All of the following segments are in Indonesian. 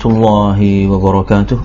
warahmatullahi wabarakatuh.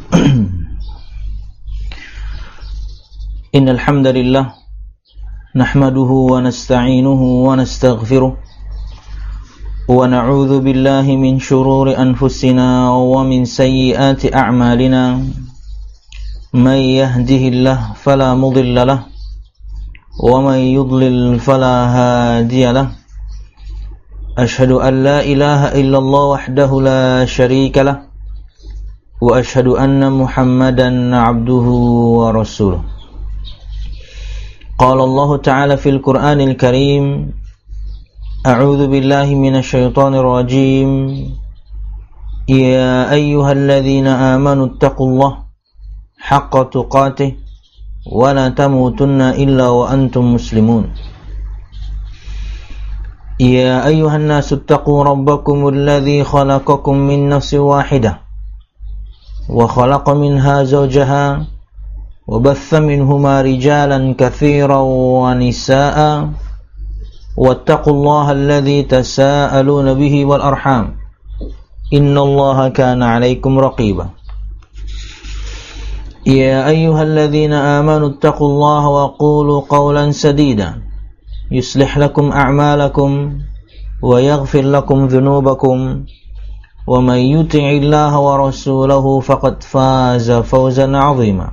Innal hamdalillah nahmaduhu wa nasta'inuhu wa nastaghfiruh wa na'udzu billahi min shururi anfusina wa min sayyiati a'malina. May yahdihillahu fala mudilla lahu wa may yudlil fala hadiya lahu. أشهد أن لا إله إلا الله وحده لا شريك له وأشهد أن محمدا عبده ورسوله. قال الله تعالى في القرآن الكريم: أعوذ بالله من الشيطان الرجيم. يا أيها الذين آمنوا اتقوا الله حق تقاته ولا تموتن إلا وأنتم مسلمون. يا أيها الناس اتقوا ربكم الذي خلقكم من نفس واحدة وخلق منها زوجها وبث منهما رجالا كثيرا ونساء واتقوا الله الذي تساءلون به والأرحام إن الله كان عليكم رقيبا. يا أيها الذين آمنوا اتقوا الله وقولوا قولا سديدا يصلح لكم أعمالكم ويغفر لكم ذنوبكم ومن يطع الله ورسوله فقد فاز فوزا عظيما.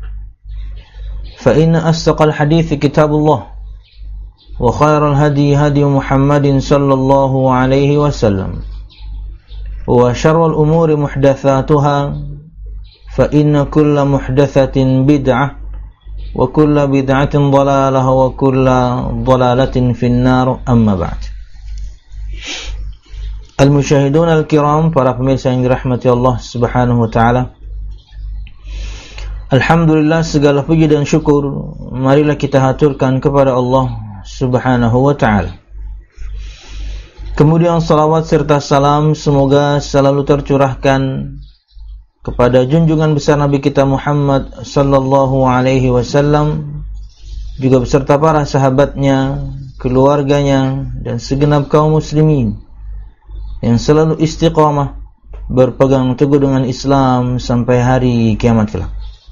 فإن أصدق الحديث كتاب الله وخير الهدي هدي محمد صلى الله عليه وسلم وشر الأمور محدثاتها فإن كل محدثة بدعة wa kullu bid'atin dhalalah wa kullu dhalalatin finnar, amma ba'd. Al-musyahidun al-kiram, para pemirsa yang dirahmati Allah Subhanahu wa taala. Alhamdulillah, segala puji dan syukur marilah kita haturkan kepada Allah Subhanahu wa taala. Kemudian salawat serta salam semoga selalu tercurahkan kepada junjungan besar Nabi kita Muhammad sallallahu alaihi wasallam, juga beserta para sahabatnya, keluarganya, dan segenap kaum muslimin yang selalu istiqamah berpegang teguh dengan Islam sampai hari kiamat kelak.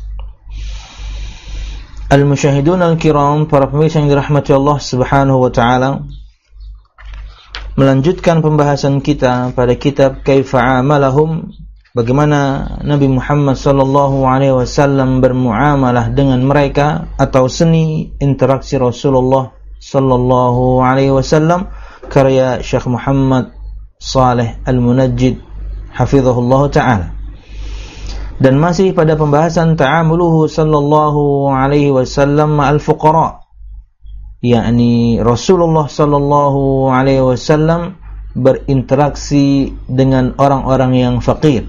Al-musyahidun al-kiram, para pemirsa yang dirahmati Allah Subhanahu wa taala, melanjutkan pembahasan kita pada kitab Kaifa Amalahum, bagaimana Nabi Muhammad sallallahu alaihi wasallam bermuamalah dengan mereka, atau seni interaksi Rasulullah sallallahu alaihi wasallam, karya Syekh Muhammad Saleh Al-Munajjid hafizahullah taala. Dan masih pada pembahasan ta'amuluhu sallallahu alaihi wasallam ma'al fuqara, yakni Rasulullah sallallahu alaihi wasallam berinteraksi dengan orang-orang yang fakir.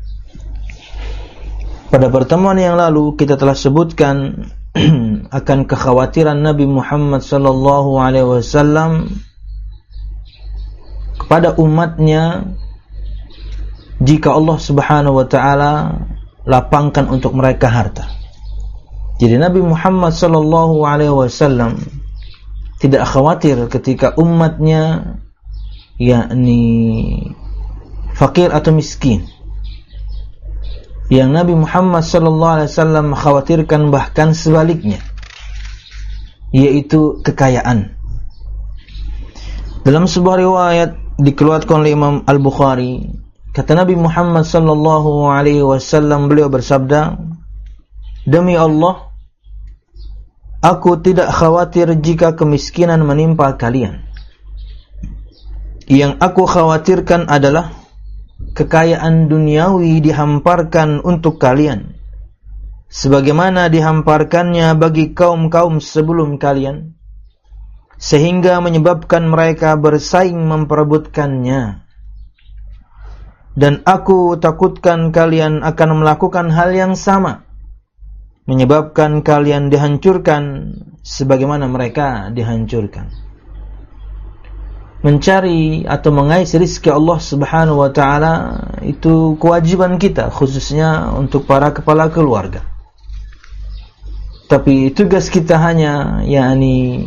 Pada pertemuan yang lalu kita telah sebutkan akan kekhawatiran Nabi Muhammad sallallahu alaihi wasallam kepada umatnya jika Allah Subhanahu wa taala lapangkan untuk mereka harta. Jadi Nabi Muhammad sallallahu alaihi wasallam tidak khawatir ketika umatnya yakni fakir atau miskin. Yang Nabi Muhammad sallallahu alaihi wasallam khawatirkan bahkan sebaliknya, yaitu kekayaan. Dalam sebuah riwayat dikeluarkan oleh Imam Al-Bukhari, kata Nabi Muhammad sallallahu alaihi wasallam, beliau bersabda, "Demi Allah, aku tidak khawatir jika kemiskinan menimpa kalian. Yang aku khawatirkan adalah kekayaan duniawi dihamparkan untuk kalian, sebagaimana dihamparkannya bagi kaum-kaum sebelum kalian, sehingga menyebabkan mereka bersaing memperebutkannya. Dan aku takutkan kalian akan melakukan hal yang sama, menyebabkan kalian dihancurkan sebagaimana mereka dihancurkan." Mencari atau mengais rezeki Allah Subhanahu wa taala itu kewajiban kita, khususnya untuk para kepala keluarga. Tapi tugas kita hanya yakni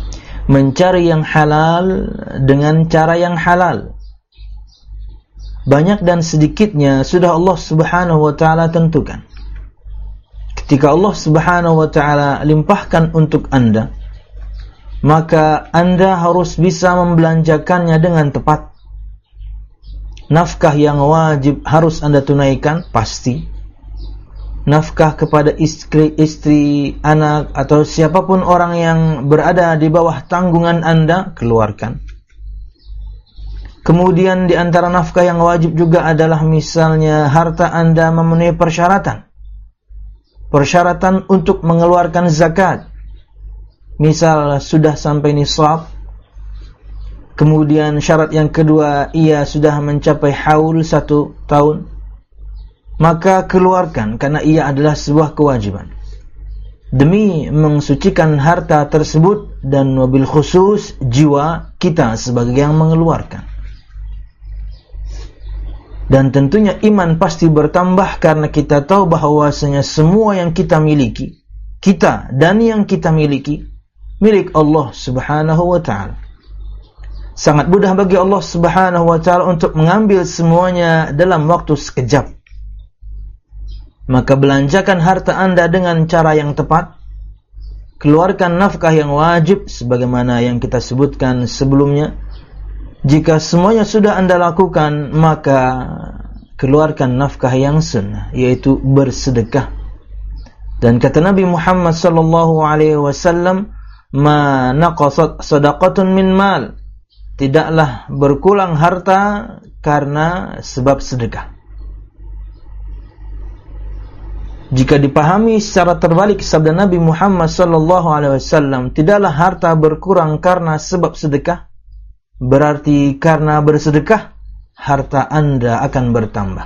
mencari yang halal dengan cara yang halal. banyak dan sedikitnya sudah Allah Subhanahu wa taala tentukan. Ketika Allah Subhanahu wa taala limpahkan untuk Anda, maka Anda harus bisa membelanjakannya dengan tepat. Nafkah yang wajib harus Anda tunaikan, pasti. Nafkah kepada istri, anak, atau siapapun orang yang berada di bawah tanggungan Anda, keluarkan. Kemudian di antara nafkah yang wajib juga adalah misalnya harta Anda memenuhi persyaratan. Persyaratan untuk mengeluarkan zakat. Misal sudah sampai nisab. Kemudian syarat yang kedua, ia sudah mencapai haul 1 tahun. Maka keluarkan, karena ia adalah sebuah kewajiban. Demi mensucikan harta tersebut dan wabil khusus jiwa kita sebagai yang mengeluarkan. Dan tentunya iman pasti bertambah karena kita tahu bahwasanya semua yang kita miliki, kita dan yang kita miliki, milik Allah Subhanahu wa ta'ala. Sangat mudah bagi Allah Subhanahu wa ta'ala untuk mengambil semuanya dalam waktu sekejap. Maka belanjakan harta Anda dengan cara yang tepat. Keluarkan nafkah yang wajib sebagaimana yang kita sebutkan sebelumnya. Jika semuanya sudah Anda lakukan, maka keluarkan nafkah yang sunnah, yaitu bersedekah. Dan kata Nabi Muhammad sallallahu alaihi wasallam, "Ma naqasat shadaqatun min mal." Tidaklah berkurang harta karena sebab sedekah. Jika dipahami secara terbalik sabda Nabi Muhammad sallallahu alaihi wasallam, tidaklah harta berkurang karena sebab sedekah, berarti karena bersedekah harta Anda akan bertambah.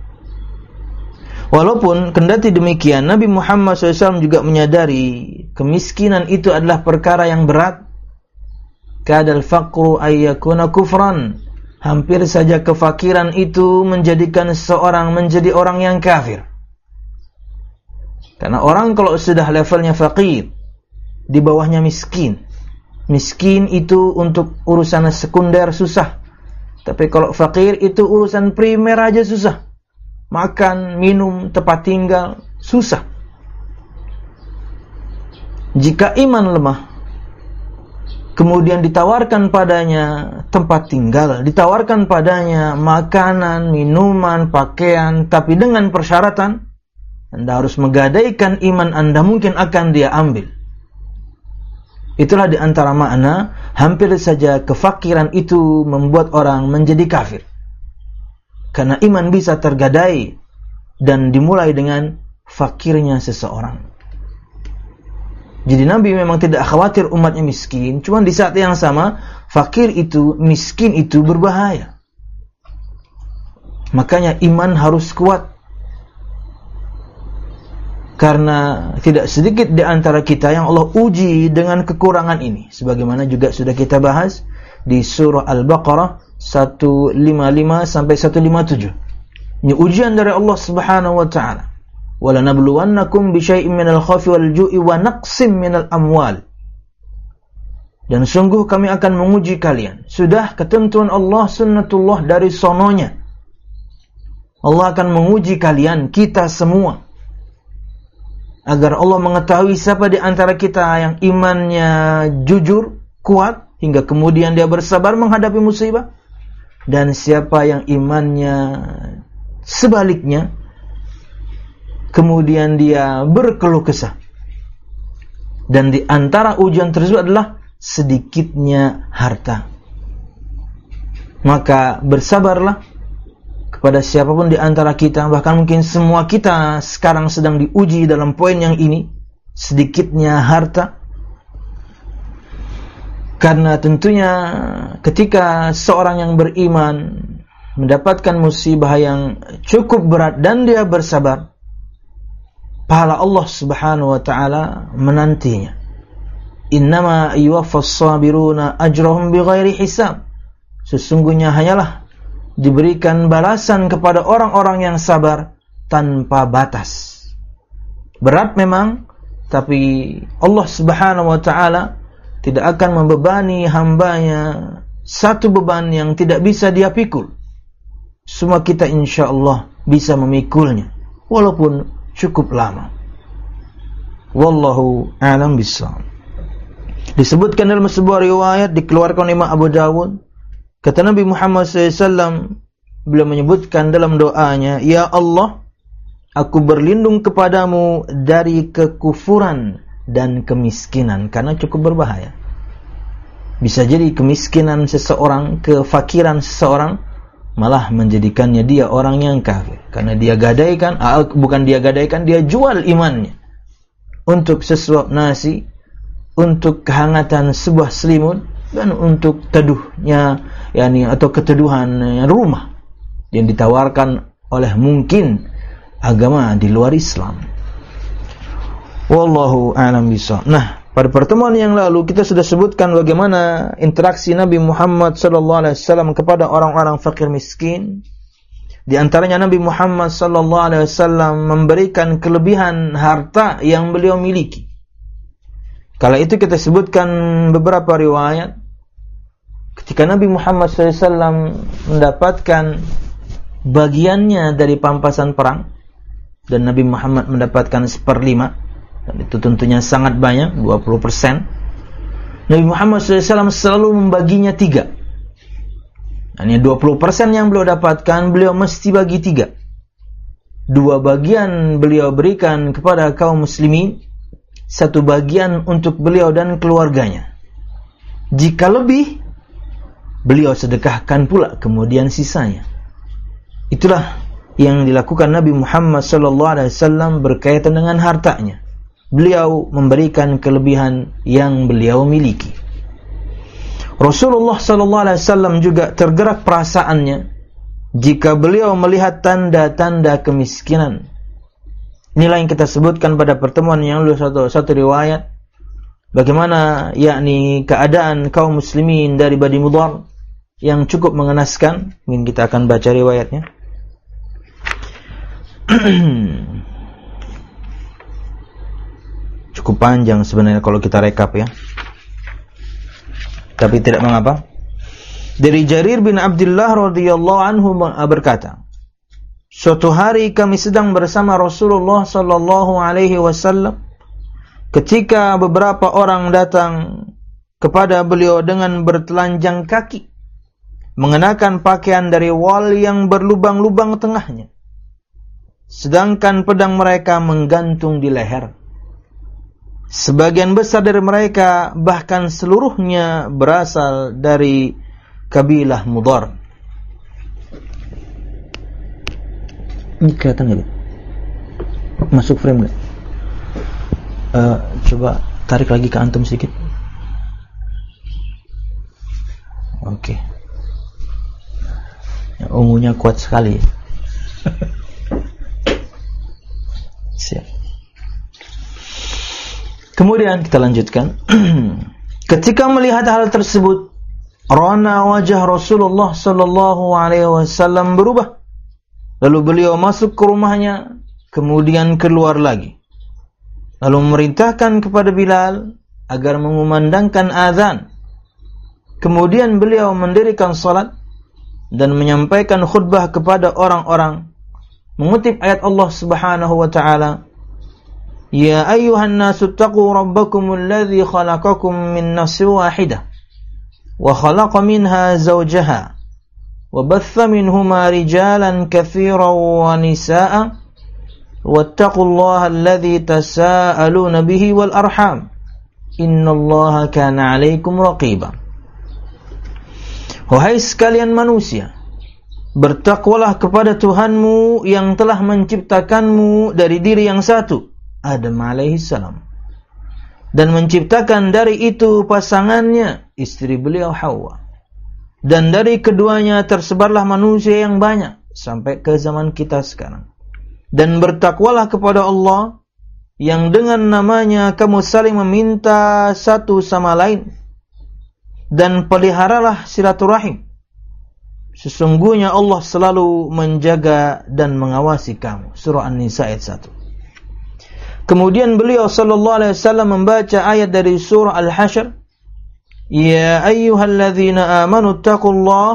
Walaupun kendati demikian, Nabi Muhammad SAW juga menyadari kemiskinan itu adalah perkara yang berat. Kadal faqru ayyakuna kufran. Hampir saja kefakiran itu menjadikan seseorang menjadi orang yang kafir. Karena orang kalau sudah levelnya fakir, di bawahnya miskin. Miskin itu untuk urusan sekunder susah. Tapi kalau fakir itu urusan primer aja susah. Makan, minum, tempat tinggal, susah. Jika iman lemah, kemudian ditawarkan padanya tempat tinggal, ditawarkan padanya makanan, minuman, pakaian, tapi dengan persyaratan, Anda harus menggadaikan iman Anda, mungkin akan dia ambil. Itulah di antara makna hampir saja kefakiran itu membuat orang menjadi kafir. Karena iman bisa tergadai dan dimulai dengan fakirnya seseorang. Jadi Nabi memang tidak khawatir umatnya miskin, cuma di saat yang sama fakir itu, miskin itu berbahaya. Makanya iman harus kuat. Karena tidak sedikit di antara kita yang Allah uji dengan kekurangan ini. Sebagaimana juga sudah kita bahas di surah Al-Baqarah 155 sampai 157. Ini ujian dari Allah Subhanahu wa taala. Wala nabluwannakum bisyai'in minal khaufi wal ju'i wa naqsim minal amwal. Dan sungguh kami akan menguji kalian. Sudah ketentuan Allah, sunnatullah dari sononya. Allah akan menguji kalian, kita semua. Agar Allah mengetahui siapa di antara kita yang imannya jujur, kuat, hingga kemudian dia bersabar menghadapi musibah. Dan siapa yang imannya sebaliknya, kemudian dia berkeluh kesah. Dan di antara ujian tersebut adalah sedikitnya harta. Maka bersabarlah kepada siapapun di antara kita, bahkan mungkin semua kita sekarang sedang diuji dalam poin yang ini, sedikitnya harta. Karena tentunya ketika seorang yang beriman mendapatkan musibah yang cukup berat dan dia bersabar, pahala Allah Subhanahu wa taala menantinya. Innama yuwaffas sabiruna ajrahum bighairi hisab. Sesungguhnya hanyalah diberikan balasan kepada orang-orang yang sabar tanpa batas. Berat memang, tapi Allah Subhanahu wa taala tidak akan membebani hambanya satu beban yang tidak bisa dia pikul. semua kita insyaallah bisa memikulnya walaupun cukup lama. Wallahu a'lam bishawab. Disebutkan dalam sebuah riwayat dikeluarkan oleh Imam Abu Dawud, kata Nabi Muhammad SAW, beliau menyebutkan dalam doanya, ya Allah, aku berlindung kepadamu dari kekufuran dan kemiskinan, karena cukup berbahaya. Bisa jadi kemiskinan seseorang, kefakiran seseorang malah menjadikannya dia orang yang kafir, karena dia gadaikan, dia jual imannya untuk sesuap nasi, untuk kehangatan sebuah selimut, dan untuk teduhnya atau keteduhan rumah yang ditawarkan oleh mungkin agama di luar Islam. Wallahu a'lam bishawab. Nah, pada pertemuan yang lalu kita sudah sebutkan bagaimana interaksi Nabi Muhammad SAW kepada orang-orang fakir miskin. Di antaranya Nabi Muhammad SAW memberikan kelebihan harta yang beliau miliki. Kala itu kita sebutkan beberapa riwayat ketika Nabi Muhammad SAW mendapatkan bagiannya dari pampasan perang, dan Nabi Muhammad mendapatkan 1/5, dan itu tentunya sangat banyak, 20%. Nabi Muhammad SAW selalu membaginya 3. Hanya 20% yang beliau dapatkan, beliau mesti bagi 3. 2 bagian beliau berikan kepada kaum muslimin, 1 bagian untuk beliau dan keluarganya. Jika lebih, beliau sedekahkan pula kemudian sisanya. Itulah yang dilakukan Nabi Muhammad SAW berkaitan dengan hartanya. Beliau memberikan kelebihan yang beliau miliki. Rasulullah SAW juga tergerak perasaannya jika beliau melihat tanda-tanda kemiskinan. Inilah yang kita sebutkan pada pertemuan yang lalu, satu riwayat bagaimana keadaan kaum muslimin dari Bani Mudhar yang cukup mengenaskan. Mungkin kita akan baca riwayatnya. Cukup panjang sebenarnya kalau kita rekap ya, tapi tidak mengapa. Dari Jarir bin Abdullah radhiyallahu anhu berkata, suatu hari kami sedang bersama Rasulullah sallallahu alaihi wasallam ketika beberapa orang datang kepada beliau dengan bertelanjang kaki, mengenakan pakaian dari wol yang berlubang-lubang tengahnya, sedangkan pedang mereka menggantung di leher. Sebagian besar dari mereka, bahkan seluruhnya, berasal dari kabilah Mudhar. Ini kelihatan nggak? Masuk frame nggak? Coba tarik lagi ke antum sedikit. Oke. Ungunya kuat sekali. Siap. Kemudian kita lanjutkan. Ketika melihat hal tersebut, rona wajah Rasulullah sallallahu alaihi wasallam berubah. Lalu beliau masuk ke rumahnya, kemudian keluar lagi. Lalu memerintahkan kepada Bilal agar mengumandangkan azan. Kemudian beliau mendirikan salat dan menyampaikan khutbah kepada orang-orang, mengutip ayat Allah Subhanahu wa taala, ya ayyuhan nasu taqu rabbakumul ladzi khalaqakum min nafsin wahidah wa khalaqa minha zawjaha wa batha minhuma rijalan katsiran wa nisaa'a wattaqullaha alladzi tasaaluna bihi wal arham innallaha kana 'alaikum raqiba. Wahai sekalian manusia, bertakwalah kepada Tuhanmu yang telah menciptakanmu dari diri yang satu, Adam alaihissalam, dan menciptakan dari itu pasangannya, istri beliau Hawa, dan dari keduanya tersebarlah manusia yang banyak sampai ke zaman kita sekarang. Dan bertakwalah kepada Allah yang dengan namanya kamu saling meminta satu sama lain, dan peliharalah silaturahim. Sesungguhnya Allah selalu menjaga dan mengawasi kamu. Surah An-Nisa ayat 1. Kemudian beliau sallallahu alaihi wasallam membaca ayat dari surah Al-Hasyr, ya ayyuhalladzina amanu taqullaha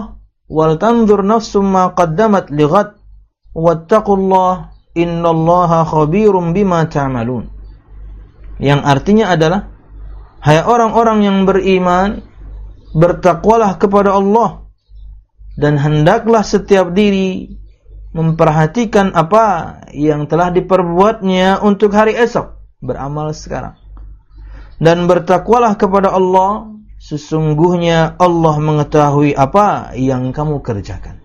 wal tanzur nafsum ma qaddamat lighad wattaqullah innallaha khabirum bima ta'malun. Yang artinya adalah, hai orang-orang yang beriman, bertakwalah kepada Allah dan hendaklah setiap diri memperhatikan apa yang telah diperbuatnya untuk hari esok, beramal sekarang. Dan bertakwalah kepada Allah, sesungguhnya Allah mengetahui apa yang kamu kerjakan.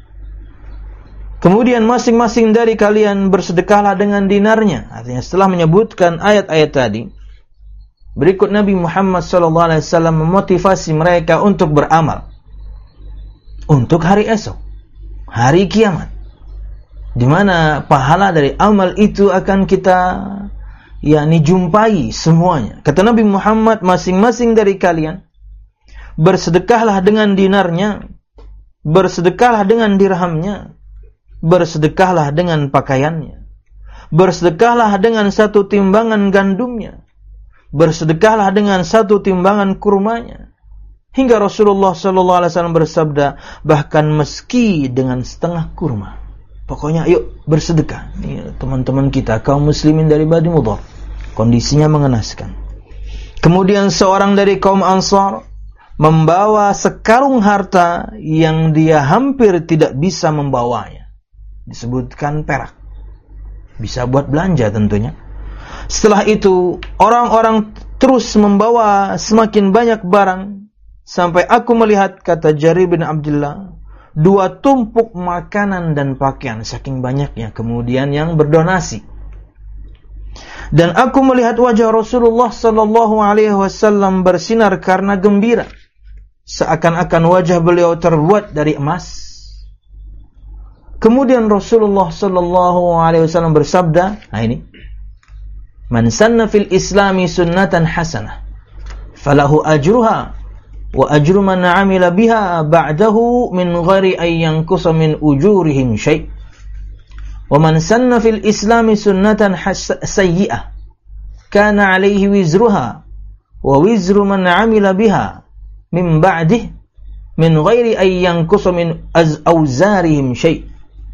Kemudian masing-masing dari kalian bersedekahlah dengan dinarnya. Artinya setelah menyebutkan ayat-ayat tadi, berikut Nabi Muhammad SAW memotivasi mereka untuk beramal untuk hari esok, hari kiamat, di mana pahala dari amal itu akan kita jumpai semuanya. Kata Nabi Muhammad, masing-masing dari kalian bersedekahlah dengan dinarnya, bersedekahlah dengan dirhamnya, bersedekahlah dengan pakaiannya, bersedekahlah dengan satu timbangan gandumnya, bersedekahlah dengan satu timbangan kurmanya. Hingga Rasulullah SAW bersabda, bahkan meski dengan setengah kurma. Pokoknya yuk bersedekah. Ini teman-teman kita, kaum muslimin dari Bani Mudhar. Kondisinya mengenaskan. Kemudian seorang dari kaum Ansar membawa sekarung harta yang dia hampir tidak bisa membawanya. Disebutkan perak. Bisa buat belanja tentunya. Setelah itu, orang-orang terus membawa semakin banyak barang. Sampai aku melihat, kata Jarir bin Abdullah, 2 tumpuk makanan dan pakaian, saking banyaknya. Kemudian yang berdonasi. Dan aku melihat wajah Rasulullah SAW bersinar karena gembira, seakan-akan wajah beliau terbuat dari emas. Kemudian Rasulullah SAW bersabda, nah ini, man sanna fil islami sunnatan hasanah falahu ajruha wa ajru man 'amila biha ba'dahu min ghairi an yanqusa min ujurihim syai'. Wa man sanna fil islami sunnatan sayyi'ah kana 'alaihi wizruha wa wizru man 'amila biha min ba'dihi min ghairi an yanqusa min awzarihim syai'.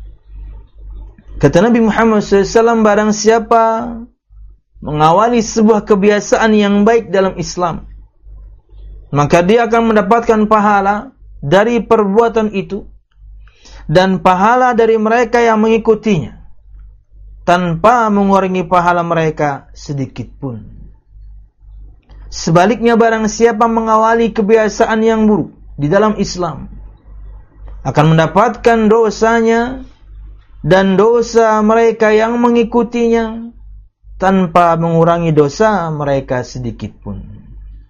Kata Nabi Muhammad SAW, barang siapa mengawali sebuah kebiasaan yang baik dalam Islam, maka dia akan mendapatkan pahala dari perbuatan itu dan pahala dari mereka yang mengikutinya tanpa mengurangi pahala mereka sedikit pun. Sebaliknya, barang siapa mengawali kebiasaan yang buruk di dalam Islam akan mendapatkan dosanya dan dosa mereka yang mengikutinya tanpa mengurangi dosa mereka sedikit pun.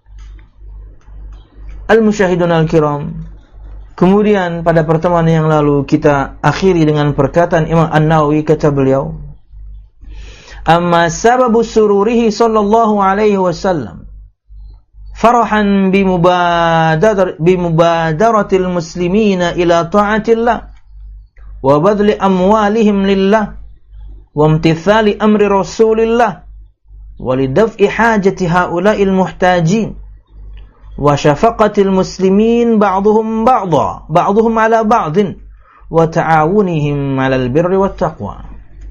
Al-Musyahidun Al-Kiram, kemudian pada pertemuan yang lalu kita akhiri dengan perkataan Imam An-Nawawi, kata beliau, amma sababu sururihi sallallahu alaihi wasallam farahan bimubadaratil muslimina ila ta'atillah wa badli amwalihim lillah wa imtithali amri rasulillah wa lidaf'i hajati haula'il muhtajin wa syafaqatil muslimin ba'dhum ala ba'dhin wa ta'awunihim 'alal birri wat taqwa.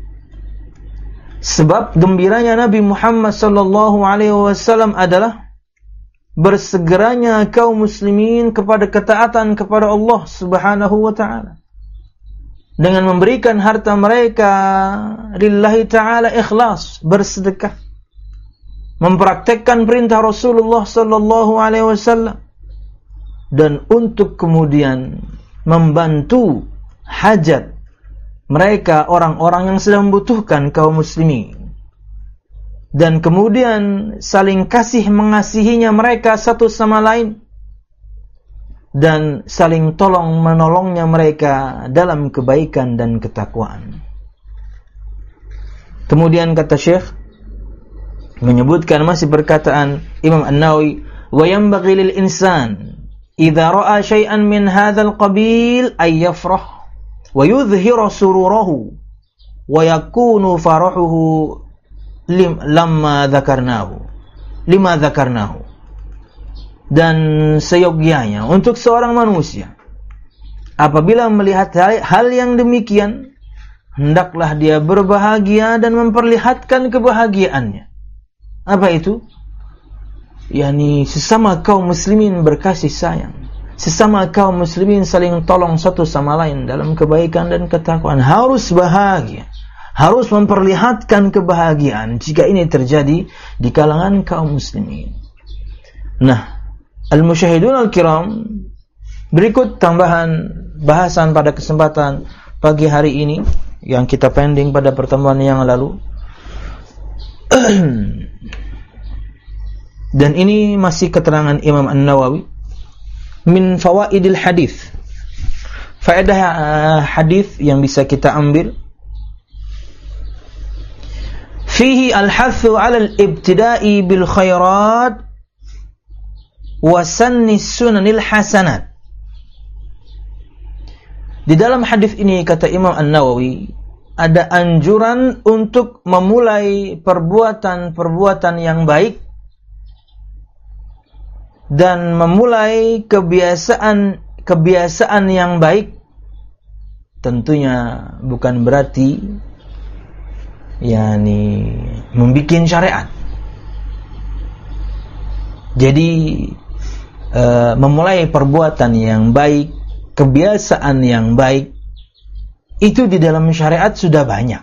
Sebab gembiranya Nabi Muhammad sallallahu alaihi wasallam adalah bersegeranya kaum muslimin kepada ketaatan kepada Allah Subhanahu wa taala dengan memberikan harta mereka lillahi taala, ikhlas, bersedekah, mempraktekkan perintah Rasulullah sallallahu alaihi wasallam, dan untuk kemudian membantu hajat mereka, orang-orang yang sedang membutuhkan kaum muslimin, dan kemudian saling kasih mengasihinya mereka satu sama lain, dan saling tolong menolongnya mereka dalam kebaikan dan ketakwaan. Kemudian kata Syekh menyebutkan masih perkataan Imam An-Nawawi, wa yanbaghi lil insan idza ra'a syai'an min hadzal qabil ay yafrah wa yudhhira sururahu wa yakunu farahuhu lima dzakarnahu. Dan seyogyanya untuk seorang manusia apabila melihat hal yang demikian, hendaklah dia berbahagia dan memperlihatkan kebahagiaannya. Apa itu? Yani sesama kaum muslimin berkasih sayang. Sesama kaum muslimin saling tolong satu sama lain dalam kebaikan dan ketakwaan. Harus bahagia. Harus memperlihatkan kebahagiaan jika ini terjadi di kalangan kaum muslimin. Nah, al-musyahidun al-kiram, berikut tambahan bahasan pada kesempatan pagi hari ini yang kita pending pada pertemuan yang lalu. Dan ini masih keterangan Imam An-Nawawi min fawaidil hadis. Faedah hadis yang bisa kita ambil, fihi al-hathu 'ala al-ibtida'i bil khairat wa sanni sunanil hasanat. Di dalam hadis ini, kata Imam An-Nawawi, ada anjuran untuk memulai perbuatan-perbuatan yang baik dan memulai kebiasaan yang baik. Tentunya bukan berarti membikin syariat. Jadi memulai perbuatan yang baik, kebiasaan yang baik, itu di dalam syariat sudah banyak.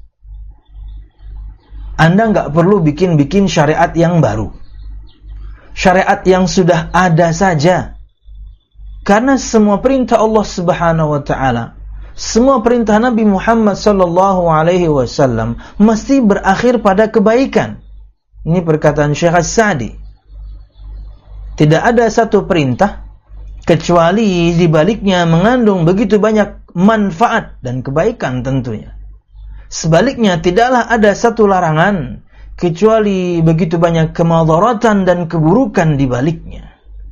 Anda nggak perlu bikin syariat yang baru. Syariat yang sudah ada saja. Karena semua perintah Allah Subhanahu wa taala, semua perintah Nabi Muhammad sallallahu alaihi wasallam mesti berakhir pada kebaikan. Ini perkataan Syekh As-Sa'di. Tidak ada satu perintah kecuali di baliknya mengandung begitu banyak manfaat dan kebaikan tentunya. Sebaliknya, tidaklah ada satu larangan kecuali begitu banyak kemadaratan dan keburukan di baliknya.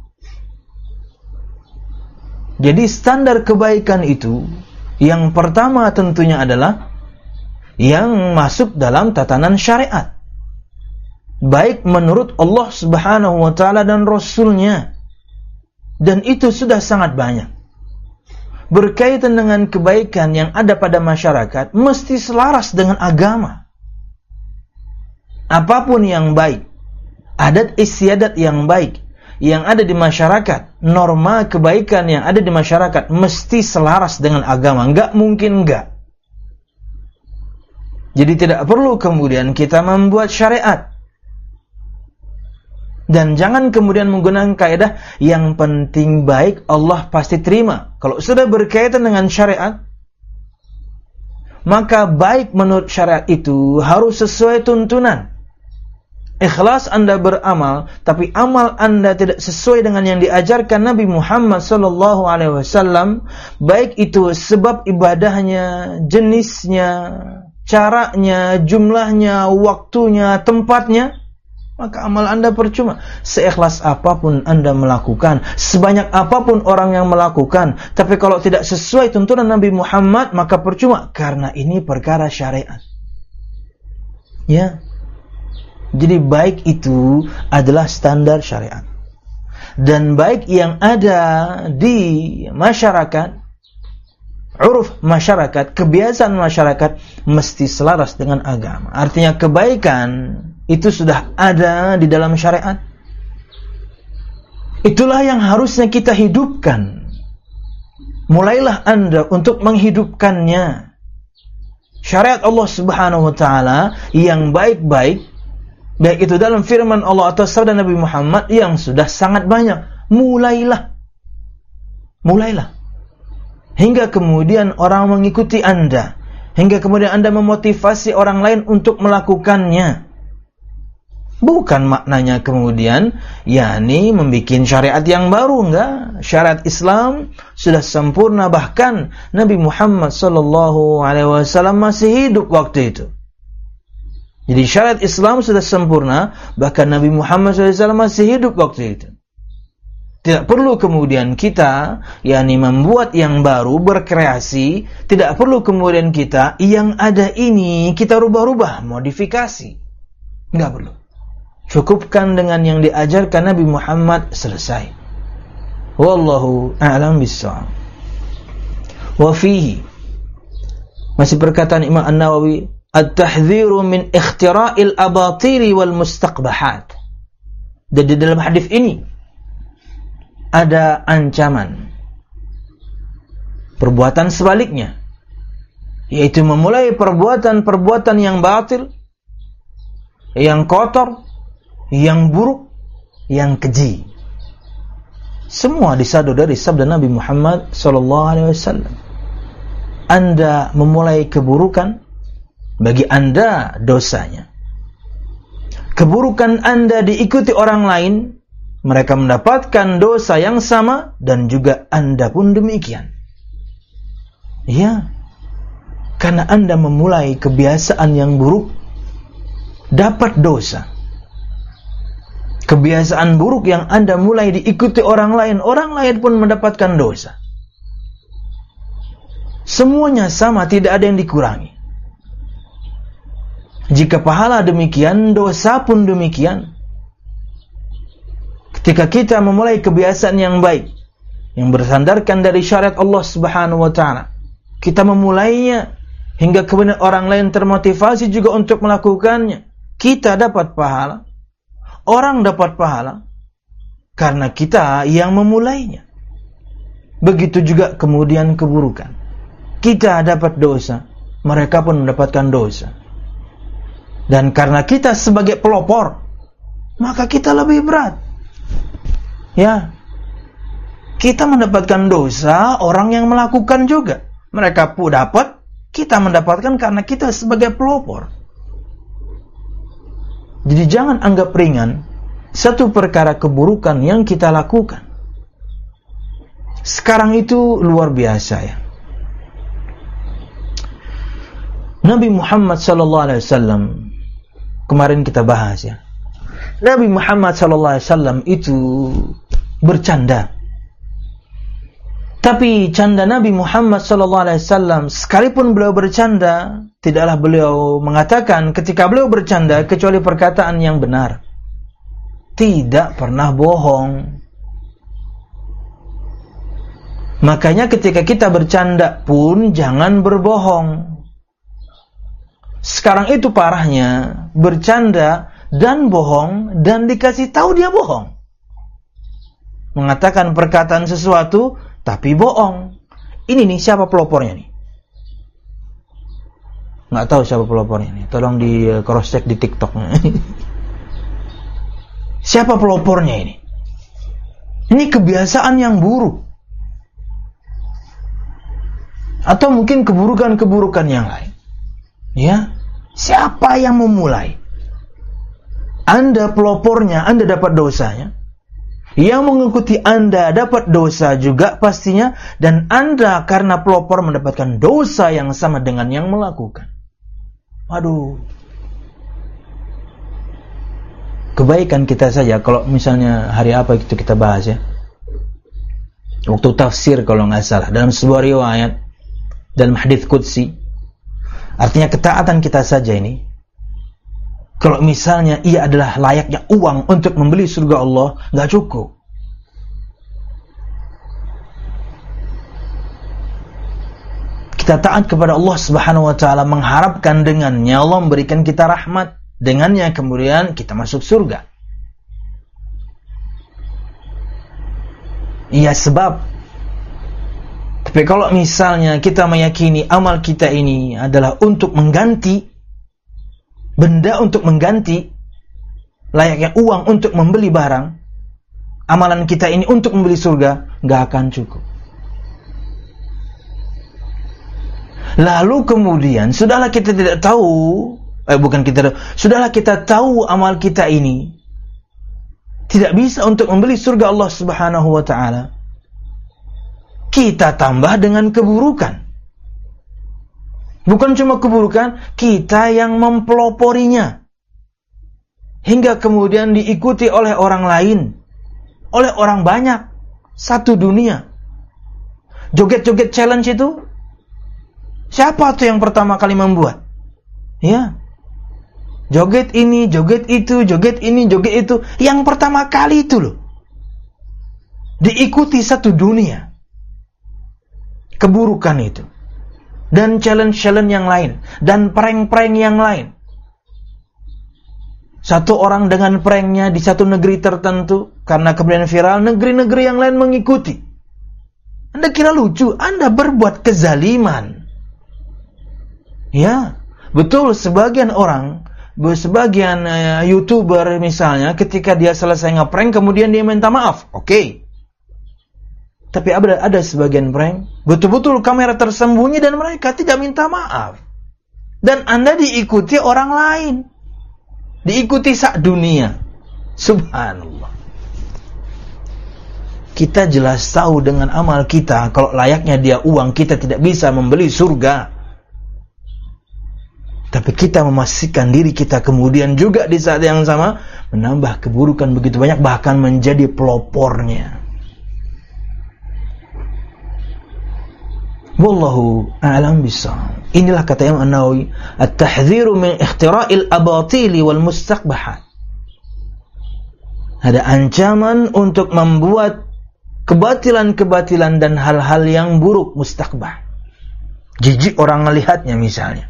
Jadi standar kebaikan itu, yang pertama tentunya adalah yang masuk dalam tatanan syariat, baik menurut Allah Subhanahu wa ta'ala dan Rasulnya. Dan itu sudah sangat banyak. Berkaitan dengan kebaikan yang ada pada masyarakat, mesti selaras dengan agama. Apapun yang baik, adat istiadat yang baik yang ada di masyarakat, norma kebaikan yang ada di masyarakat mesti selaras dengan agama. Enggak mungkin enggak. Jadi tidak perlu kemudian kita membuat syariat. Dan jangan kemudian menggunakan kaidah yang penting baik Allah pasti terima. Kalau sudah berkaitan dengan syariat, maka baik menurut syariat itu harus sesuai tuntunan. Ikhlas Anda beramal, tapi amal Anda tidak sesuai dengan yang diajarkan Nabi Muhammad sallallahu alaihi wasallam, baik itu sebab ibadahnya, jenisnya, caranya, jumlahnya, waktunya, tempatnya, maka amal Anda percuma. Seikhlas apapun Anda melakukan, sebanyak apapun orang yang melakukan, tapi kalau tidak sesuai tuntunan Nabi Muhammad, maka percuma, karena ini perkara syariat. Ya. Jadi baik itu adalah standar syariat. Dan baik yang ada di masyarakat, uruf masyarakat, kebiasaan masyarakat, mesti selaras dengan agama. Artinya kebaikan itu sudah ada di dalam syariat. Itulah yang harusnya kita hidupkan. Mulailah Anda untuk menghidupkannya. Syariat Allah Subhanahu wa ta'ala yang baik-baik, baik itu dalam firman Allah atau sabda Nabi Muhammad yang sudah sangat banyak. Mulailah. Hingga kemudian orang mengikuti Anda. Hingga kemudian Anda memotivasi orang lain untuk melakukannya. Bukan maknanya kemudian membikin syariat yang baru, enggak. Syariat Islam sudah sempurna, bahkan Nabi Muhammad sallallahu alaihi wasallam masih hidup waktu itu. Jadi syariat Islam sudah sempurna, bahkan Nabi Muhammad SAW masih hidup waktu itu. Tidak perlu kemudian kita membuat yang baru, berkreasi. Tidak perlu kemudian kita yang ada ini kita rubah-rubah, modifikasi. Enggak perlu. Cukupkan dengan yang diajarkan Nabi Muhammad, selesai. Wallahu a'lam bishawab. Wa fihi, masih perkataan Imam An-Nawawi, at-tahdhiru min ikhtira'il abatili wal mustaqbahat. Dan di dalam hadis ini ada ancaman perbuatan sebaliknya, yaitu memulai perbuatan-perbuatan yang batil, yang kotor, yang buruk, yang keji. Semua disadu dari sabda Nabi Muhammad SAW. Anda memulai keburukan, bagi Anda dosanya. Keburukan Anda diikuti orang lain, mereka mendapatkan dosa yang sama, dan juga Anda pun demikian. Ya, karena Anda memulai kebiasaan yang buruk, dapat dosa. Kebiasaan buruk yang Anda mulai diikuti orang lain pun mendapatkan dosa. Semuanya sama, tidak ada yang dikurangi. Jika pahala demikian, dosa pun demikian. Ketika kita memulai kebiasaan yang baik, yang bersandarkan dari syariat Allah Subhanahu wa Ta'ala, kita memulainya hingga kemudian orang lain termotivasi juga untuk melakukannya, kita dapat pahala, orang dapat pahala, karena kita yang memulainya. Begitu juga kemudian keburukan, kita dapat dosa, mereka pun mendapatkan dosa. Dan karena kita sebagai pelopor, maka kita lebih berat. Ya, kita mendapatkan dosa, orang yang melakukan juga. Mereka pun dapat, kita mendapatkan karena kita sebagai pelopor. Jadi jangan anggap ringan satu perkara keburukan yang kita lakukan. Sekarang itu luar biasa ya. Nabi Muhammad SAW, kemarin kita bahas ya. Nabi Muhammad SAW itu bercanda. Tapi canda Nabi Muhammad SAW, sekalipun beliau bercanda, tidaklah beliau mengatakan ketika beliau bercanda kecuali perkataan yang benar. Tidak pernah bohong. Makanya ketika kita bercanda pun jangan berbohong. Sekarang itu parahnya, bercanda dan bohong dan dikasih tahu dia bohong. Mengatakan perkataan sesuatu tapi bohong. Ini nih siapa pelopornya nih? Nggak tahu siapa pelopornya nih. Tolong di cross check di TikTok. Siapa pelopornya ini? Ini kebiasaan yang buruk. Atau mungkin keburukan-keburukan yang lain. Ya, siapa yang memulai? Anda pelopornya, Anda dapat dosanya. Yang mengikuti Anda dapat dosa juga pastinya, dan Anda karena pelopor mendapatkan dosa yang sama dengan yang melakukan. Waduh. Kebaikan kita saja kalau misalnya hari apa itu kita bahas ya. Waktu tafsir kalau nggak salah dalam sebuah riwayat dalam hadits qudsi. Artinya ketaatan kita saja ini, kalau misalnya ia adalah layaknya uang untuk membeli surga Allah, nggak cukup. Kita taat kepada Allah Subhanahu wa Ta'ala, mengharapkan dengannya Allah memberikan kita rahmat, dengannya kemudian kita masuk surga. Iya sebab. Tapi kalau misalnya kita meyakini amal kita ini adalah untuk mengganti benda, untuk mengganti layaknya uang untuk membeli barang, amalan kita ini untuk membeli surga, nggak akan cukup. Lalu kemudian sudahlah kita tidak tahu, sudahlah kita tahu amal kita ini tidak bisa untuk membeli surga Allah Subhanahu wa Ta'ala. Kita tambah dengan keburukan. Bukan cuma keburukan, kita yang mempeloporinya. Hingga kemudian diikuti oleh orang lain, oleh orang banyak, satu dunia. Joget-joget challenge itu, siapa tuh yang pertama kali membuat? Ya. Joget ini, joget itu, joget ini, joget itu. Yang pertama kali itu loh. Diikuti satu dunia. keburukan itu. Dan challenge-challenge yang lain. Dan prank-prank yang lain. Satu orang dengan pranknya di satu negeri tertentu, karena kemudian viral, negeri-negeri yang lain mengikuti. Anda kira lucu? Anda berbuat kezaliman. Ya, betul, sebagian orang, sebagian YouTuber misalnya, ketika dia selesai ngeprank, kemudian dia minta maaf. Oke. Tapi ada sebagian prank, betul-betul kamera tersembunyi dan mereka tidak minta maaf. Dan Anda diikuti orang lain. Diikuti sak dunia. Subhanallah. Kita jelas tahu dengan amal kita, kalau layaknya dia uang, kita tidak bisa membeli surga. Tapi kita memastikan diri kita kemudian juga di saat yang sama menambah keburukan begitu banyak, bahkan menjadi pelopornya. Wallahu a'lam bishawab. Inilah kata Imam An-Nawawi, at-tahdhiru min ikhtira'il abatili wal mustaqbahat. Ada ancaman untuk membuat kebatilan-kebatilan dan hal-hal yang buruk, mustaqbah. Jijik orang melihatnya misalnya.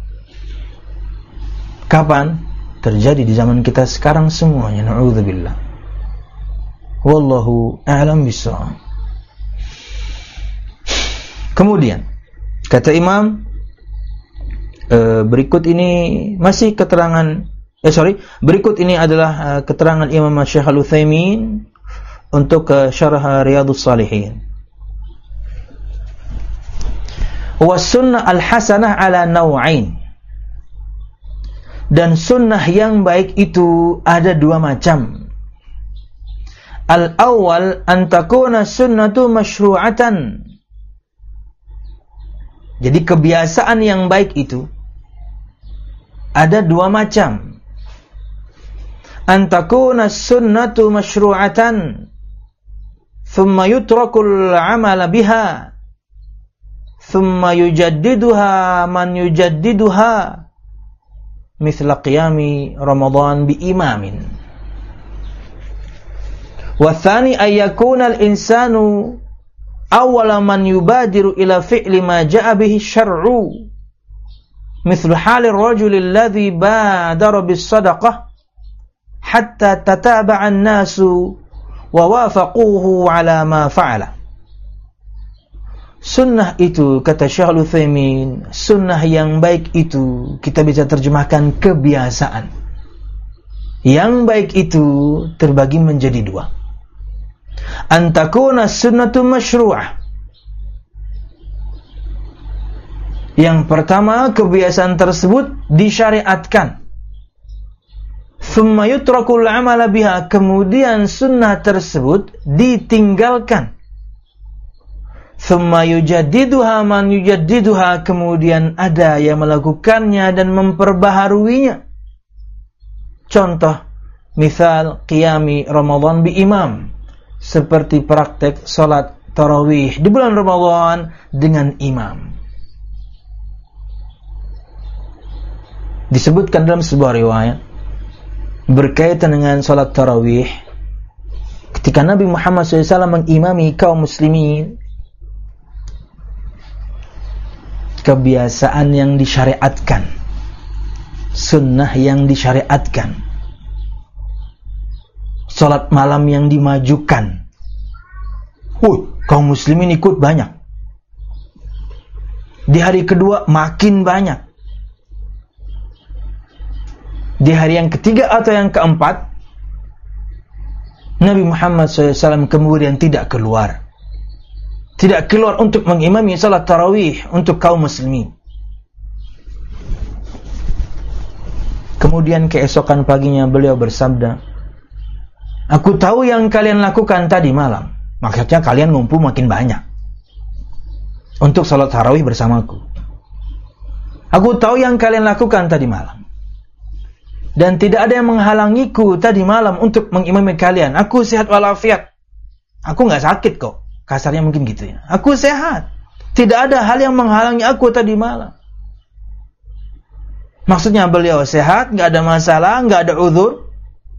Kapan? Terjadi di zaman kita sekarang semuanya, na'udzubillah. Wallahu a'lam bishawab. Kemudian kata Imam, berikut ini masih keterangan, berikut ini adalah keterangan Imam Syekh Al-Utsaimin untuk syarah Riyadhus Shalihin. Was sunnah al-hasanah ala naw'ain. Dan sunnah yang baik itu ada dua macam. Al-awwal an takuna sunnatu masyru'atan. Jadi kebiasaan yang baik itu ada dua macam. An takuna sunnatu masyru'atan thumma yutrakul 'amala biha thumma yujaddiduha man yujaddiduha mithla qiyami Ramadan bi imamin. Wa tsani ay yakuna al-insanu awwala man yubadiru ila fi'li ma ja'a bihi syar'u mithlu halir rajuli alladhi badara bis sadaqah hatta tataba'a an-nasu wa wafaquhu ala ma fa'ala. Sunnah itu, kata Syekh Al-Utsaimin, sunnah yang baik itu kita bisa terjemahkan kebiasaan. Yang baik itu terbagi menjadi dua. Antakuna sunnatu masyru'ah. Yang pertama, kebiasaan tersebut disyariatkan. Thumma yutrakul 'amala biha, kemudian sunnah tersebut ditinggalkan. Thumma yujaddiduha man yujaddiduha, kemudian ada yang melakukannya dan memperbaharuinya. Contoh, misal qiyami Ramadan bi imam, seperti praktek salat tarawih di bulan Ramadan dengan imam. Disebutkan dalam sebuah riwayat berkaitan dengan salat tarawih, ketika Nabi Muhammad SAW mengimami kaum muslimin, kebiasaan yang disyariatkan, sunnah yang disyariatkan, salat malam yang dimajukan. Kaum muslimin ikut banyak. Di hari kedua makin banyak. Di hari yang ketiga atau yang keempat, Nabi Muhammad SAW kemudian tidak keluar. Tidak keluar untuk mengimami salat tarawih untuk kaum muslimin. Kemudian keesokan paginya beliau bersabda, aku tahu yang kalian lakukan tadi malam. Maksudnya kalian ngumpul makin banyak untuk salat tarawih bersamaku. Aku tahu yang kalian lakukan tadi malam. Dan tidak ada yang menghalangiku tadi malam untuk mengimami kalian. Aku sehat walafiat. Aku gak sakit kok. Kasarnya mungkin gitu ya. Aku sehat. Tidak ada hal yang menghalangi aku tadi malam. Maksudnya beliau sehat, gak ada masalah, gak ada uzur.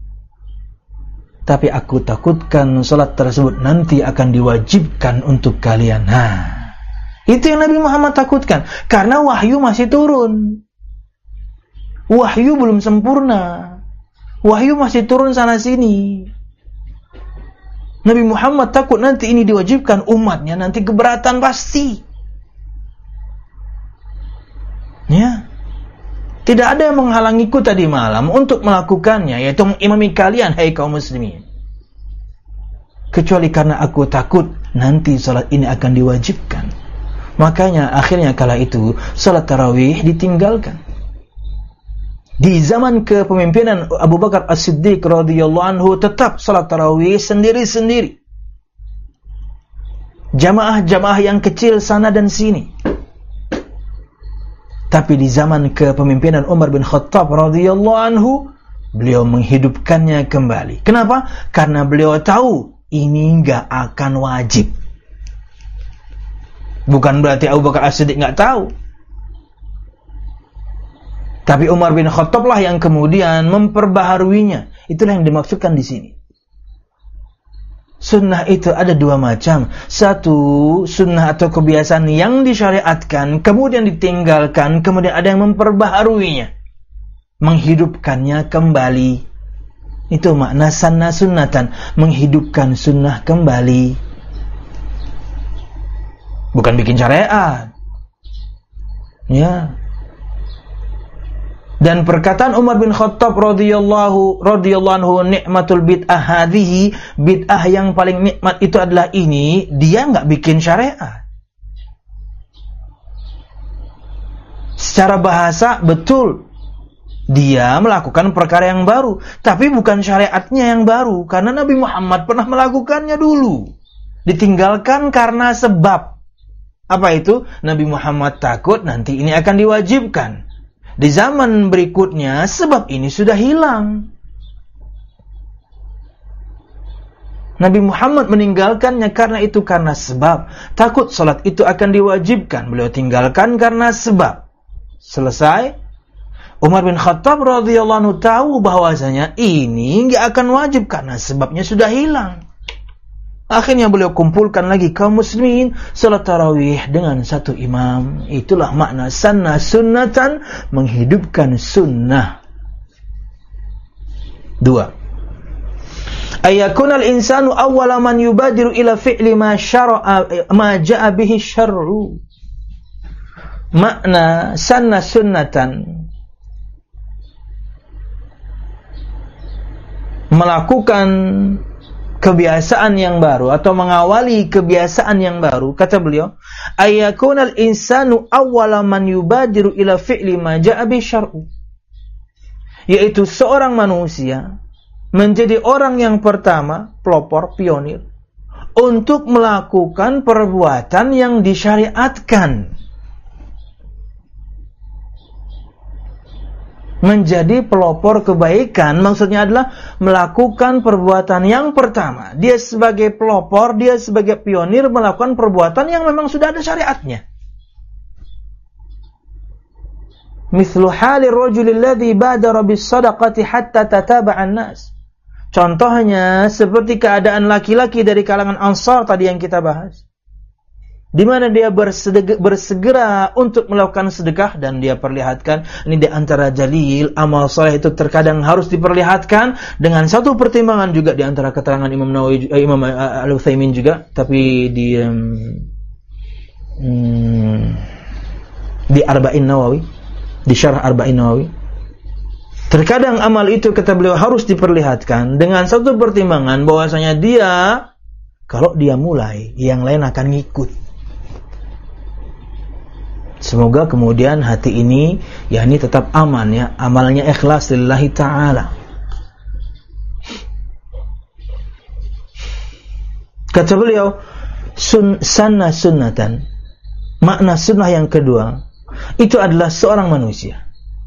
Tapi aku takutkan salat tersebut nanti akan diwajibkan untuk kalian. Itu yang Nabi Muhammad takutkan. Karena wahyu masih turun. Wahyu belum sempurna. Wahyu masih turun sana-sini. Nabi Muhammad takut nanti ini diwajibkan umatnya, nanti keberatan pasti. Ya. Tidak ada yang menghalangiku tadi malam untuk melakukannya, yaitu mengimami kalian, hai kaum muslimin. Kecuali karena aku takut nanti salat ini akan diwajibkan. Makanya akhirnya kala itu salat tarawih ditinggalkan. Di zaman kepemimpinan Abu Bakar As-Siddiq radhiyallahu anhu tetap salat tarawih sendiri-sendiri. Jamaah-jamaah yang kecil sana dan sini. Tapi di zaman kepemimpinan Umar bin Khattab radhiyallahu anhu, beliau menghidupkannya kembali. Kenapa? Karena beliau tahu ini enggak akan wajib. Bukan berarti Abu Bakar As-Siddiq enggak tahu. Tapi Umar bin Khattab lah yang kemudian memperbaharuinya. Itulah yang dimaksudkan di sini. Sunnah itu ada dua macam. Satu, sunnah atau kebiasaan yang disyariatkan, kemudian ditinggalkan, kemudian ada yang memperbaharuinya, menghidupkannya kembali. Itu makna sanna sunnatan, menghidupkan sunnah kembali. Bukan bikin syariat. Ya. Dan perkataan Umar bin Khattab radhiyallahu anhu, nikmatul bid'ah hadhihi, bid'ah yang paling nikmat itu adalah ini, dia enggak bikin syariat. Secara bahasa betul, dia melakukan perkara yang baru, tapi bukan syariatnya yang baru, karena Nabi Muhammad pernah melakukannya dulu. Ditinggalkan karena sebab. Apa itu? Nabi Muhammad takut nanti ini akan diwajibkan. Di zaman berikutnya, sebab ini sudah hilang. Nabi Muhammad meninggalkannya karena itu, karena sebab. Takut salat itu akan diwajibkan. Beliau tinggalkan karena sebab. Selesai. Umar bin Khattab radhiyallahu anhu tahu bahwasanya ini enggak akan wajib karena sebabnya sudah hilang. Akhirnya beliau kumpulkan lagi kaum muslimin salat tarawih dengan satu imam. Itulah makna sanna sunnatan, menghidupkan sunnah. 2. Ayakunal insanu awwala man yubadiru ila fi'li ma syara'a ma ja'a bihi syar'u. Makna sanna sunnatan, melakukan kebiasaan yang baru atau mengawali kebiasaan yang baru. Kata beliau, ayakunal insanu awwala man yubadiru ila fi'li ma ja'a bi syar'u, yaitu seorang manusia menjadi orang yang pertama, pelopor, pionir untuk melakukan perbuatan yang disyariatkan. Menjadi pelopor kebaikan maksudnya adalah melakukan perbuatan yang pertama. Dia sebagai pelopor, dia sebagai pionir melakukan perbuatan yang memang sudah ada syariatnya. Mithlu halir rajulil ladzi badara bis sadaqati hatta tataba'an nas. Contohnya seperti keadaan laki-laki dari kalangan Ansar tadi yang kita bahas. Di mana dia bersegera untuk melakukan sedekah, dan dia perlihatkan ini di antara jalil amal saleh itu terkadang harus diperlihatkan dengan satu pertimbangan juga di antara keterangan Imam Nawawi, Imam Al-Utsaimin juga, tapi di Arba'in Nawawi, di Syarah Arba'in Nawawi. Terkadang amal itu kata beliau harus diperlihatkan dengan satu pertimbangan bahwasanya dia kalau dia mulai, yang lain akan ngikut. Semoga kemudian hati ini, yakni tetap aman ya, amalnya ikhlas lillahi ta'ala. Kata beliau, sanna sunnatan, makna sunnah yang kedua, itu adalah seorang manusia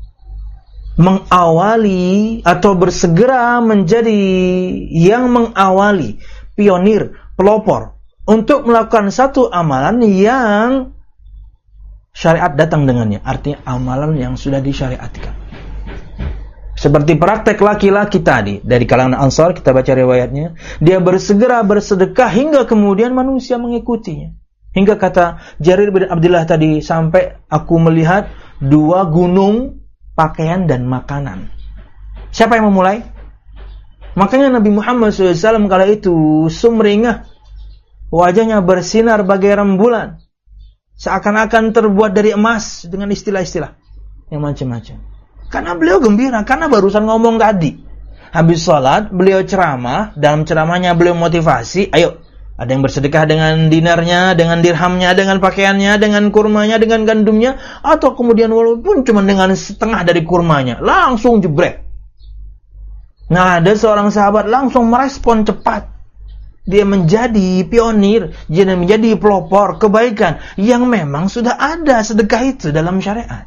mengawali atau bersegera menjadi yang mengawali, pionir, pelopor untuk melakukan satu amalan yang syariat datang dengannya, artinya amalan yang sudah disyariatkan. Seperti praktek laki-laki tadi dari kalangan Ansar, kita baca riwayatnya, dia bersegera bersedekah hingga kemudian manusia mengikutinya. Hingga kata Jarir bin Abdullah tadi, sampai aku melihat 2 gunung pakaian dan makanan. Siapa yang memulai? Makanya Nabi Muhammad SAW kala itu sumringah, wajahnya bersinar bagai rembulan, seakan-akan terbuat dari emas, dengan istilah-istilah yang macam-macam. Karena beliau gembira, karena barusan ngomong tadi. Habis sholat, beliau ceramah, dalam ceramahnya beliau motivasi, ayo, ada yang bersedekah dengan dinarnya, dengan dirhamnya, dengan pakaiannya, dengan kurmanya, dengan gandumnya, atau kemudian walaupun cuma dengan setengah dari kurmanya, langsung jebrek. Nah, ada seorang sahabat langsung merespon cepat. Dia menjadi pionir, dia menjadi pelopor kebaikan yang memang sudah ada sedekah itu dalam syariat.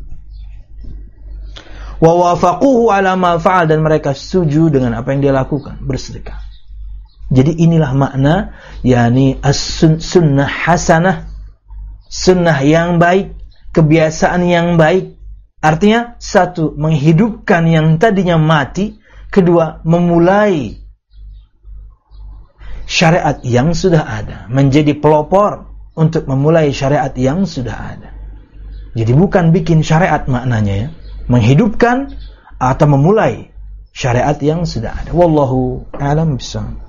Wa wafaquhu ala ma fa'al, dan mereka setuju dengan apa yang dia lakukan, bersedekah. Jadi inilah makna yakni as-sunnah hasanah, sunnah yang baik, kebiasaan yang baik. Artinya, 1, menghidupkan yang tadinya mati, 2, memulai syariat yang sudah ada, menjadi pelopor untuk memulai syariat yang sudah ada. Jadi bukan bikin syariat maknanya ya, menghidupkan atau memulai syariat yang sudah ada. Wallahu a'lam bishawab.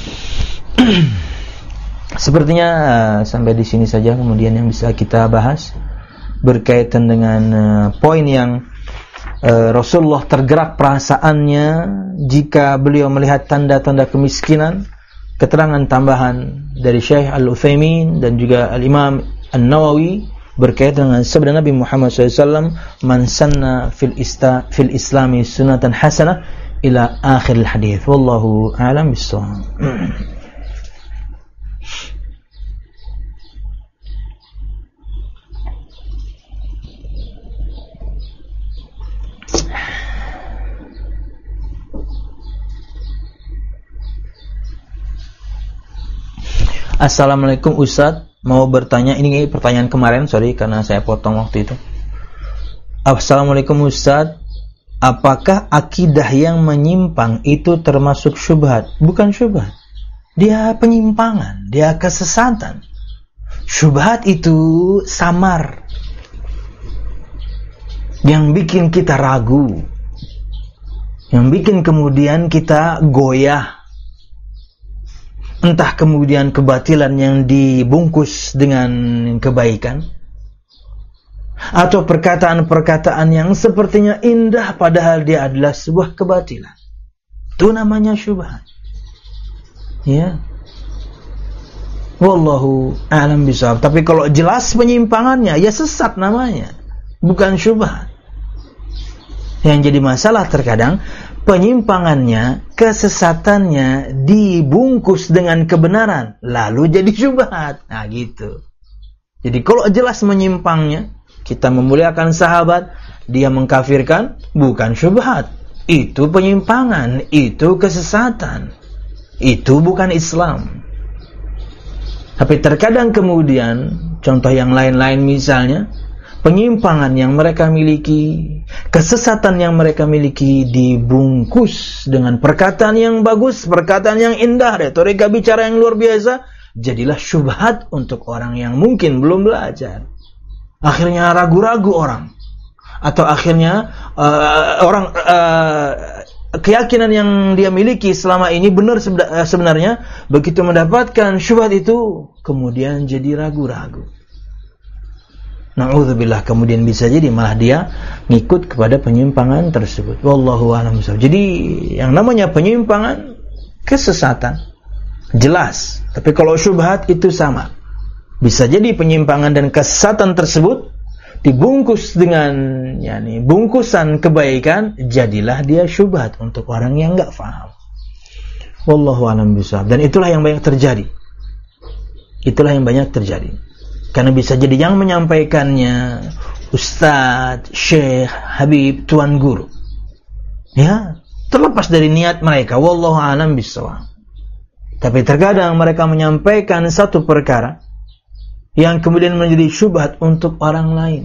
Sepertinya sampai di sini saja kemudian yang bisa kita bahas berkaitan dengan poin yang Rasulullah tergerak perasaannya jika beliau melihat tanda-tanda kemiskinan. Keterangan tambahan dari Syekh Al-Utsaimin dan juga Al-Imam An-Nawawi berkaitan dengan sabda Nabi Muhammad SAW, man sanna fil islami sunnatan hasanah ila akhir hadis. Wallahu a'lam bishawab. Assalamualaikum Ustaz, mau bertanya, ini pertanyaan kemarin, sorry karena saya potong waktu itu. Assalamualaikum Ustaz, apakah akidah yang menyimpang itu termasuk syubhat? Bukan syubhat, dia penyimpangan, dia kesesatan. Syubhat itu samar, yang bikin kita ragu, yang bikin kemudian kita goyah. Entah kemudian kebatilan yang dibungkus dengan kebaikan, atau perkataan-perkataan yang sepertinya indah padahal dia adalah sebuah kebatilan. Itu namanya syubhat. Ya. Wallahu a'lam bishawab. Tapi kalau jelas penyimpangannya, ya sesat namanya, bukan syubhat. Yang jadi masalah terkadang penyimpangannya, kesesatannya dibungkus dengan kebenaran, lalu jadi syubhat. Nah gitu. Jadi kalau jelas menyimpangnya, kita memuliakan sahabat, dia mengkafirkan, bukan syubhat. Itu penyimpangan, itu kesesatan. Itu bukan Islam. Tapi terkadang kemudian, contoh yang lain-lain misalnya, penyimpangan yang mereka miliki, kesesatan yang mereka miliki dibungkus dengan perkataan yang bagus, perkataan yang indah, retorika bicara yang luar biasa, jadilah syubhat untuk orang yang mungkin belum belajar. Akhirnya ragu-ragu orang, atau akhirnya keyakinan yang dia miliki selama ini benar sebenarnya, begitu mendapatkan syubhat itu kemudian jadi ragu-ragu. Na'udzubillah, kemudian bisa jadi malah dia ngikut kepada penyimpangan tersebut. Wallahu a'lam bishawab. Jadi yang namanya penyimpangan, kesesatan, jelas. Tapi kalau syubhat itu sama. Bisa jadi penyimpangan dan kesesatan tersebut dibungkus dengan bungkusan kebaikan, jadilah dia syubhat untuk orang yang enggak paham. Wallahu a'lam bishawab. Dan itulah yang banyak terjadi. Itulah yang banyak terjadi. Karena bisa jadi yang menyampaikannya Ustadz, Syekh, Habib, Tuan Guru. Ya, terlepas dari niat mereka, wallahu a'lam bishawab. Tapi terkadang mereka menyampaikan satu perkara yang kemudian menjadi syubhat untuk orang lain.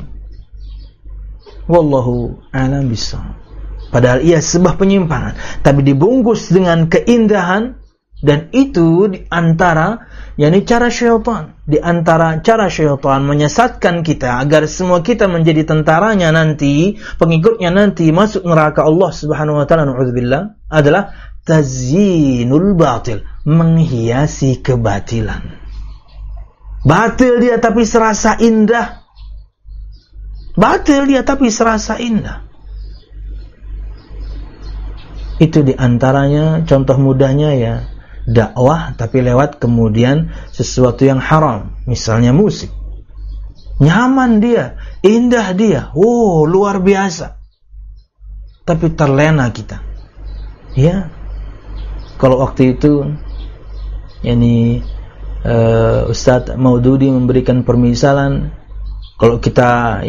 Wallahu a'lam bishawab. Padahal ia sebuah penyimpangan, tapi dibungkus dengan keindahan, Dan itu di antara cara syaitan. Di antara cara syaitan menyesatkan kita agar semua kita menjadi tentaranya nanti, pengikutnya nanti masuk neraka Allah Subhanahu wa taala, na'udzubillah, adalah tazyinul batil, menghiasi kebatilan. Batil dia tapi serasa indah. Batil dia tapi serasa indah. Itu di antaranya contoh mudahnya ya, dakwah tapi lewat kemudian sesuatu yang haram, misalnya musik. Nyaman dia, indah dia, luar biasa. Tapi terlena kita. Ya. Kalau waktu itu Ustadz Maududi memberikan permisalan, kalau kita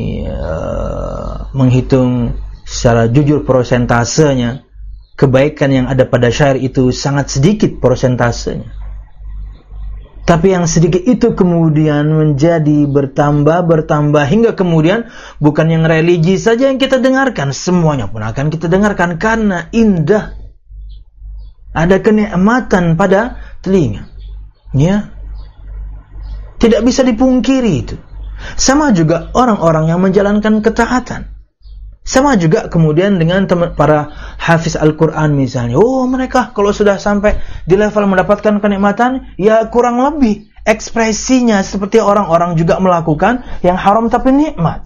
menghitung secara jujur prosentasenya, kebaikan yang ada pada syair itu sangat sedikit prosentasenya. Tapi yang sedikit itu kemudian menjadi bertambah hingga kemudian bukan yang religi saja yang kita dengarkan, semuanya pun akan kita dengarkan karena indah. Ada kenikmatan pada telinga. Ya. Tidak bisa dipungkiri itu. Sama juga orang-orang yang menjalankan ketaatan. Sama juga kemudian dengan para hafiz Al-Quran misalnya. Mereka kalau sudah sampai di level mendapatkan kenikmatan, ya kurang lebih ekspresinya seperti orang-orang juga melakukan yang haram tapi nikmat.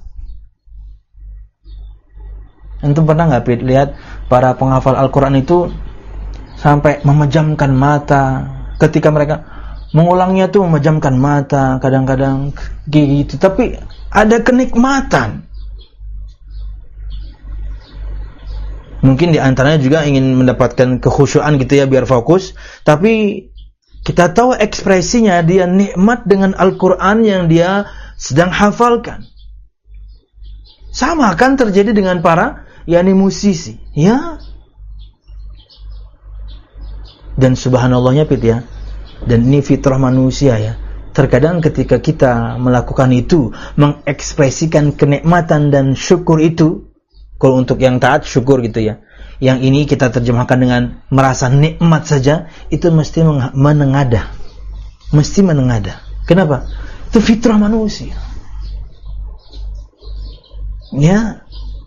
Antum pernah nggak lihat para penghafal Al-Quran itu sampai memejamkan mata ketika mereka mengulangnya tuh, memejamkan mata kadang-kadang gitu, tapi ada kenikmatan. Mungkin di antaranya juga ingin mendapatkan kekhusyuan gitu ya, biar fokus. Tapi kita tahu ekspresinya dia nikmat dengan Al-Quran yang dia sedang hafalkan. Sama kan terjadi dengan para musisi. Ya. Dan subhanallahnya ya. Dan ini fitrah manusia ya. Terkadang ketika kita melakukan itu, mengekspresikan kenikmatan dan syukur itu, kalau untuk yang taat syukur gitu ya. Yang ini kita terjemahkan dengan merasa nikmat saja, itu mesti menengadah. Mesti menengadah. Kenapa? Itu fitrah manusia. Ya.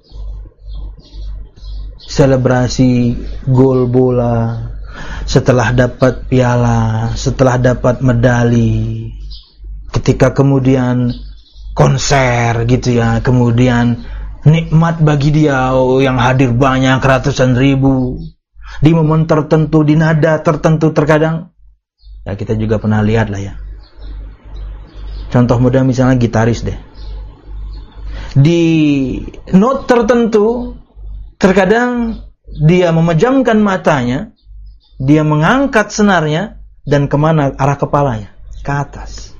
Selebrasi gol bola, setelah dapat piala, setelah dapat medali, ketika kemudian konser gitu ya, kemudian nikmat bagi dia yang hadir banyak ratusan ribu di momen tertentu, di nada tertentu terkadang ya kita juga pernah lihat lah ya. Contoh mudah misalnya gitaris deh, di note tertentu terkadang dia memejamkan matanya, dia mengangkat senarnya dan kemana arah kepalanya? Ke atas.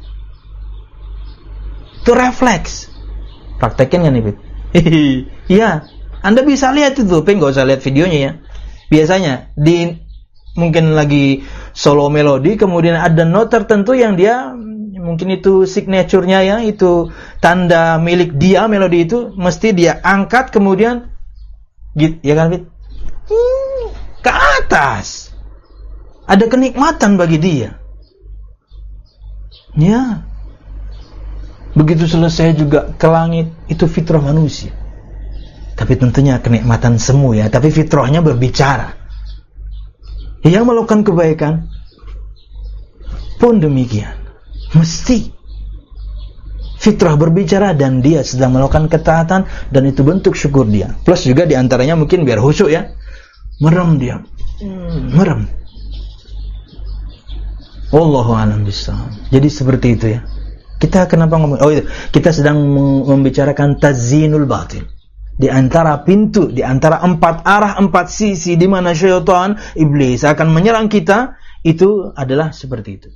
Itu refleks. Praktekin kan nih, iya, Anda bisa lihat itu, nggak usah lihat videonya ya. Biasanya di mungkin lagi solo melodi, kemudian ada note tertentu yang dia mungkin itu signature-nya ya, itu tanda milik dia, melodi itu mesti dia angkat kemudian gitu, ya kan, Fit? Ke atas. Ada kenikmatan bagi dia. Ya. Begitu selesai juga ke langit, itu fitrah manusia. Tapi tentunya kenikmatan semu ya, tapi fitrahnya berbicara. Yang melakukan kebaikan pun demikian. Mesti fitrah berbicara dan dia sedang melakukan ketaatan dan itu bentuk syukur dia. Plus juga diantaranya mungkin biar khusyuk ya. Merem dia. Merem. Wallahu a'lam bishawab. Jadi seperti itu ya. Kita kenapa ngomong? Itu kita sedang membicarakan tazyinul batil. Di antara pintu, di antara 4 arah, 4 sisi di mana syaitan, iblis akan menyerang kita, itu adalah seperti itu.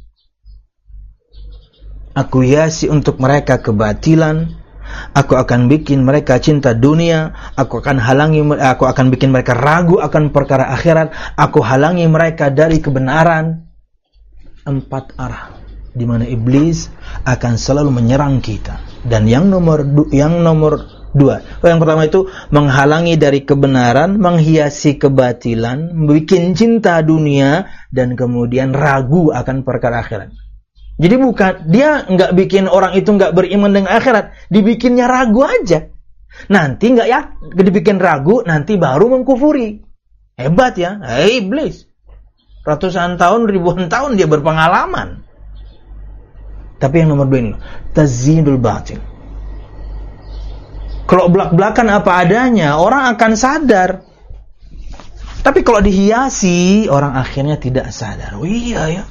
Aku hiasi untuk mereka kebatilan, aku akan bikin mereka cinta dunia, aku akan bikin mereka ragu akan perkara akhirat, aku halangi mereka dari kebenaran. 4 arah di mana iblis akan selalu menyerang kita. Dan yang nomor Dua. Yang pertama itu menghalangi dari kebenaran, menghiasi kebatilan, bikin cinta dunia, dan kemudian ragu akan perkara akhirat. Jadi bukan, dia nggak bikin orang itu nggak beriman dengan akhirat, dibikinnya ragu aja. Nanti nggak ya, dibikin ragu, nanti baru mengkufuri. Hebat ya, iblis. Ratusan tahun, ribuan tahun dia berpengalaman. Tapi yang nomor 2 ini, tazyinul batil. Kalau belak-belakan apa adanya, orang akan sadar. Tapi kalau dihiasi, orang akhirnya tidak sadar. Oh iya ya.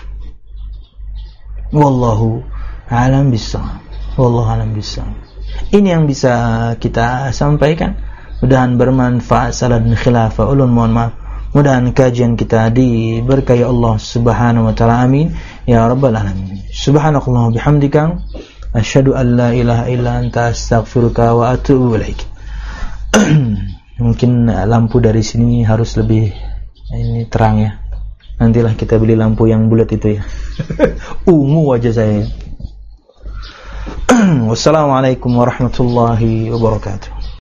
Wallahu a'lam bishawab. Wallahu a'lam bishawab. Ini yang bisa kita sampaikan. Mudah-mudahan bermanfaat. Salah dan khilafah ulun, mohon maaf. Mudah-mudahan kajian kita diberkahi Allah Subhanahu wa taala. Amin ya rabbal alamin. Subhanakallah bihamdika asyhadu an la ilaha illa anta astaghfiruka wa atubu ilaik. Mungkin lampu dari sini harus lebih ini terang ya. Nantilah kita beli lampu yang bulat itu ya. Ungu wajah saya. Wassalamualaikum warahmatullahi wabarakatuh.